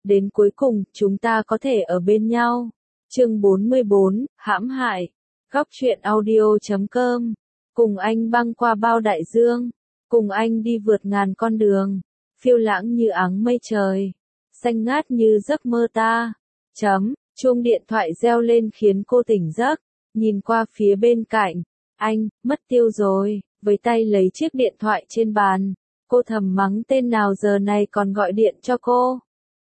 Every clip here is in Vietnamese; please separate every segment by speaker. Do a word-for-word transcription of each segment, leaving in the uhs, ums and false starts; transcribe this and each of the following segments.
Speaker 1: đến cuối cùng, chúng ta có thể ở bên nhau. Chương bốn mươi bốn, hãm hại. Góc truyện audio chấm com. Cùng anh băng qua bao đại dương. Cùng anh đi vượt ngàn con đường. Phiêu lãng như áng mây trời. Xanh ngát như giấc mơ ta. Chấm, chuông điện thoại reo lên khiến cô tỉnh giấc. Nhìn qua phía bên cạnh. Anh, mất tiêu rồi. Với tay lấy chiếc điện thoại trên bàn. Cô thầm mắng tên nào giờ này còn gọi điện cho cô.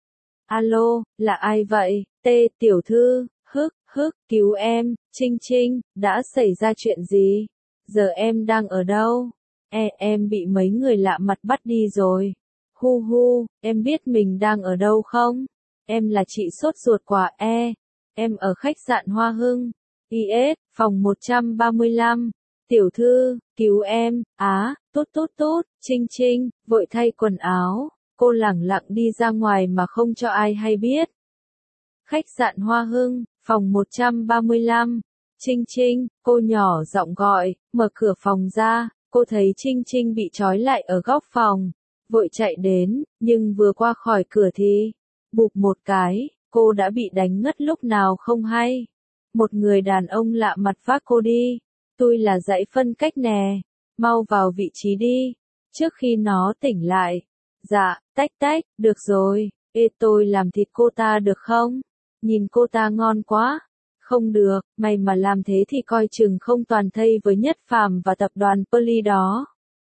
Speaker 1: Alo, là ai vậy? Tê, tiểu thư, hức, hức, cứu em, Trinh Trinh, đã xảy ra chuyện gì? Giờ em đang ở đâu? E, em bị mấy người lạ mặt bắt đi rồi. Hu hu, em biết mình đang ở đâu không? Em là chị sốt ruột quả E. Em ở khách sạn Hoa Hưng. i ét, phòng một trăm ba mươi lăm. Tiểu thư, cứu em, á, tốt tốt tốt, Trinh Trinh, vội thay quần áo. Cô lẳng lặng đi ra ngoài mà không cho ai hay biết. Khách sạn Hoa Hưng, phòng một trăm ba mươi lăm. Trinh Trinh, cô nhỏ giọng gọi, mở cửa phòng ra, cô thấy Trinh Trinh bị trói lại ở góc phòng. Vội chạy đến, nhưng vừa qua khỏi cửa thì, bụp một cái, cô đã bị đánh ngất lúc nào không hay. Một người đàn ông lạ mặt vác cô đi. Tôi là dãy phân cách nè, mau vào vị trí đi, trước khi nó tỉnh lại. Dạ, tách tách, được rồi, ê tôi làm thịt cô ta được không? Nhìn cô ta ngon quá. Không được, mày mà làm thế thì coi chừng không toàn thây với Nhất Phàm và tập đoàn Poly đó.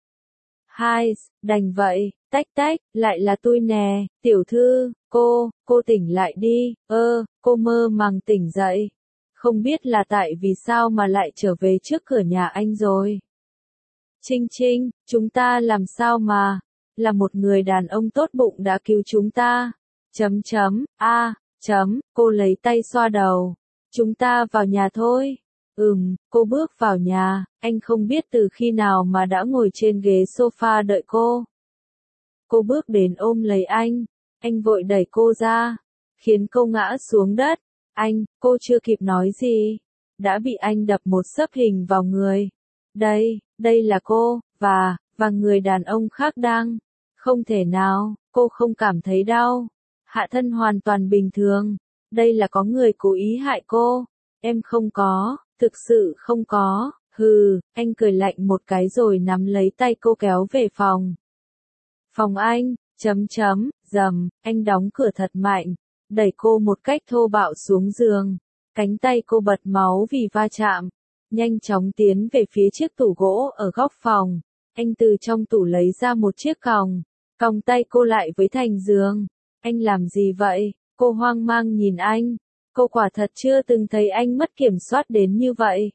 Speaker 1: Hai, đành vậy, tách tách, lại là tôi nè, tiểu thư, cô, cô tỉnh lại đi, ơ, cô mơ màng tỉnh dậy. Không biết là tại vì sao mà lại trở về trước cửa nhà anh rồi. Trinh Trinh, chúng ta làm sao mà, là một người đàn ông tốt bụng đã cứu chúng ta. Chấm chấm, a, chấm, cô lấy tay xoa đầu. Chúng ta vào nhà thôi. Ừm, cô bước vào nhà, anh không biết từ khi nào mà đã ngồi trên ghế sofa đợi cô. Cô bước đến ôm lấy anh, anh vội đẩy cô ra, khiến cô ngã xuống đất. Anh, cô chưa kịp nói gì, đã bị anh đập một xấp hình vào người. Đây, đây là cô, và, và người đàn ông khác đang. Không thể nào, cô không cảm thấy đau. Hạ thân hoàn toàn bình thường. Đây là có người cố ý hại cô. Em không có, thực sự không có. Hừ, anh cười lạnh một cái rồi nắm lấy tay cô kéo về phòng. Phòng anh, chấm chấm, dầm, anh đóng cửa thật mạnh. Đẩy cô một cách thô bạo xuống giường. Cánh tay cô bật máu vì va chạm. Nhanh chóng tiến về phía chiếc tủ gỗ ở góc phòng. Anh từ trong tủ lấy ra một chiếc còng. Còng tay cô lại với thành giường. Anh làm gì vậy? Cô hoang mang nhìn anh. Cô quả thật chưa từng thấy anh mất kiểm soát đến như vậy.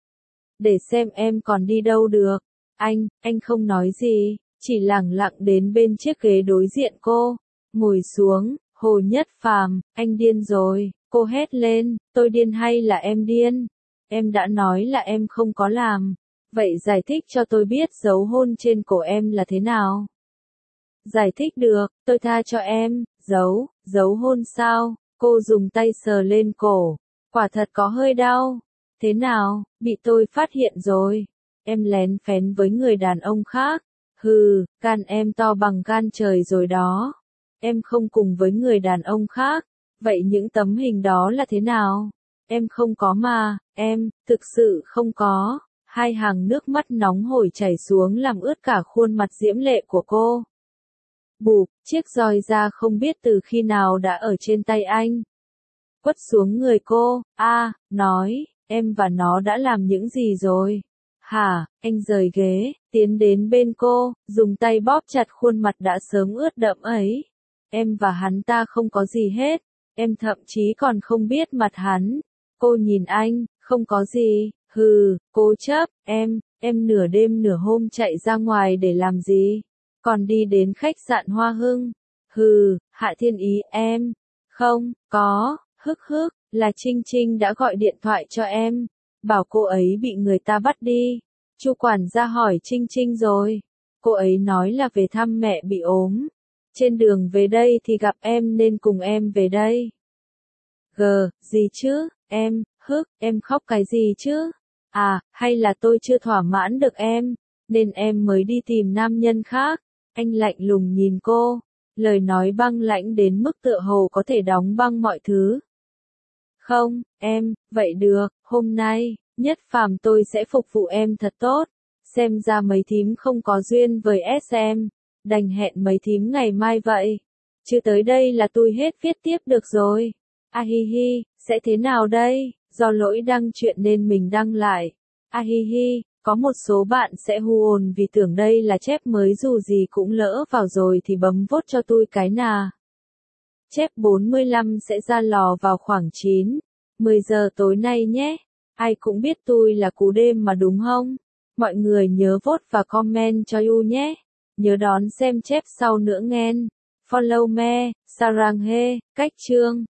Speaker 1: Để xem em còn đi đâu được. Anh, anh không nói gì. Chỉ lẳng lặng đến bên chiếc ghế đối diện cô. Ngồi xuống. Hồ Nhất Phàm, anh điên rồi, cô hét lên, tôi điên hay là em điên? Em đã nói là em không có làm, vậy giải thích cho tôi biết dấu hôn trên cổ em là thế nào? Giải thích được, tôi tha cho em, dấu, dấu hôn sao? Cô dùng tay sờ lên cổ, quả thật có hơi đau. Thế nào, bị tôi phát hiện rồi, em lén phén với người đàn ông khác, hừ, gan em to bằng gan trời rồi đó. Em không cùng với người đàn ông khác, vậy những tấm hình đó là thế nào? Em không có mà, em, thực sự không có. Hai hàng nước mắt nóng hổi chảy xuống làm ướt cả khuôn mặt diễm lệ của cô. Bụp, chiếc roi da không biết từ khi nào đã ở trên tay anh. Quất xuống người cô, a, nói, em và nó đã làm những gì rồi? Hả, anh rời ghế, tiến đến bên cô, dùng tay bóp chặt khuôn mặt đã sớm ướt đẫm ấy. Em và hắn ta không có gì hết, em thậm chí còn không biết mặt hắn. Cô nhìn anh, không có gì, hừ, cố chấp, em, em nửa đêm nửa hôm chạy ra ngoài để làm gì? Còn đi đến khách sạn Hoa Hưng. Hừ, Hạ Thiên Ý, em, không, có, hức hức, là Trinh Trinh đã gọi điện thoại cho em, bảo cô ấy bị người ta bắt đi. Chu quản gia hỏi Trinh Trinh rồi, cô ấy nói là về thăm mẹ bị ốm. Trên đường về đây thì gặp em nên cùng em về đây. Gờ, gì chứ, em, hức, em khóc cái gì chứ? À, hay là tôi chưa thỏa mãn được em, nên em mới đi tìm nam nhân khác. Anh lạnh lùng nhìn cô. Lời nói băng lãnh đến mức tựa hồ có thể đóng băng mọi thứ. Không, em, vậy được, hôm nay, Nhất Phàm tôi sẽ phục vụ em thật tốt. Xem ra mấy thím không có duyên với ét em, đành hẹn mấy thím ngày mai vậy. Chứ tới đây là tôi hết viết tiếp được rồi. A hi hi, sẽ thế nào đây? Do lỗi đăng chuyện nên mình đăng lại. A hi hi, có một số bạn sẽ hu ồn vì tưởng đây là chép mới, dù gì cũng lỡ vào rồi thì bấm vote cho tôi cái nà. Chép bốn mươi lăm sẽ ra lò vào khoảng chín, mười giờ tối nay nhé. Ai cũng biết tôi là cú đêm mà đúng không? Mọi người nhớ vote và comment cho Yu nhé. Nhớ đón xem chép sau nữa nghen. Follow me, Sarang he, cách chương.